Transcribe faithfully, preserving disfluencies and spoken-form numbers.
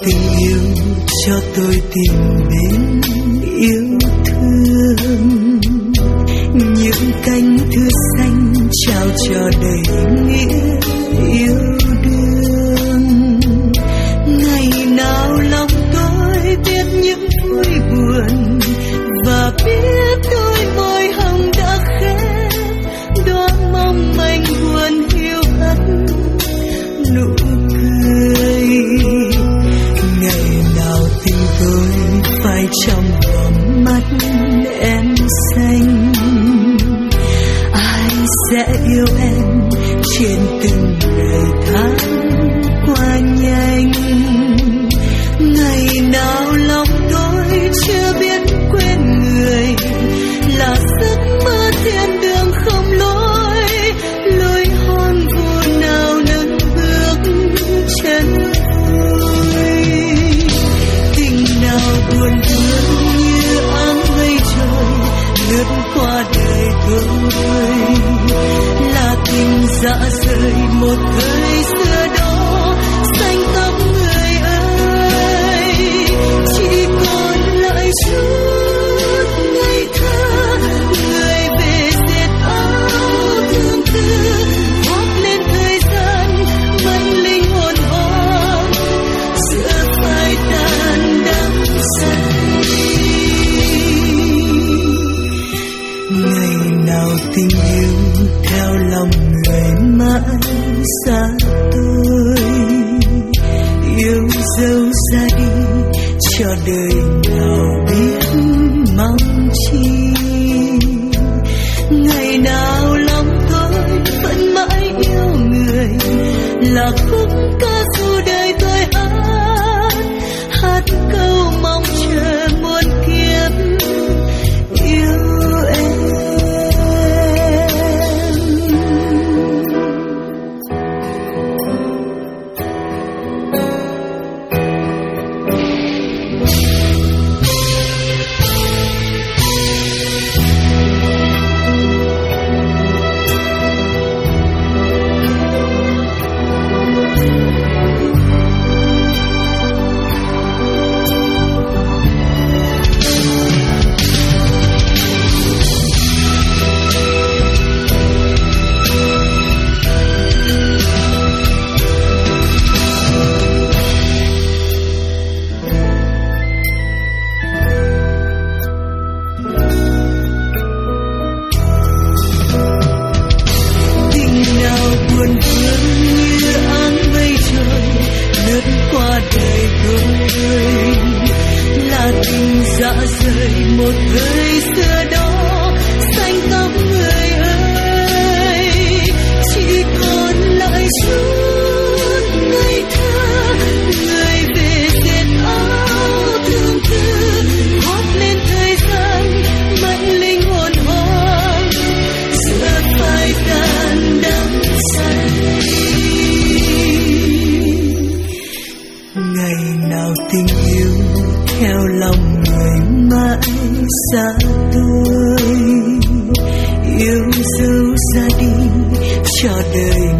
tình yêu cho tôi tìm đến yêu thương, những cánh thư xanh trao cho đầy nghĩa yêu đương. Ngày nào lòng tôi biết những vui buồn và biết đôi môi hồng đã khép đóa mong manh buồn hiu hắt nụ cười. Ngày nào tình tôi phai trong vòng mắt em xanh, ai sẽ yêu em trên từng ngày tháng qua nhanh. Ngày nào lòng tôi chưa biết quên người, là giấc mơ thiên đường không lối, lối hôn vô nào nâng bước chân vui. Tình nào buồn thương như áng mây trời lướt qua đời tôi, là tình dã rời một thời xưa đó xanh tóc người ơi. Chỉ còn lại chút ngây thơ, người về dệt áo thương tư, hót lên thời gian vẫn linh hồn hoang giữa phai tàn đắm say. Ngày nào tình yêu theo lòng người mãi xa tôi, yêu dấu ra đi cho đời nào biết mong chi. Ngày nào lòng tôi vẫn mãi yêu người, là khúc ca dù đời tôi hát, hát câu mong chờ muôn kiếp yêu em. Dã rời một thời xưa đó xanh tóc người ơi. Chỉ còn lại chút ngây thơ, người về dệt áo thương tư, hót lên thời gian mạnh linh hồn hoang giữa phai tàn đắm say. Ngày nào tình yêu theo lòng người mãi xa tôi, yêu dấu ra đi cho đời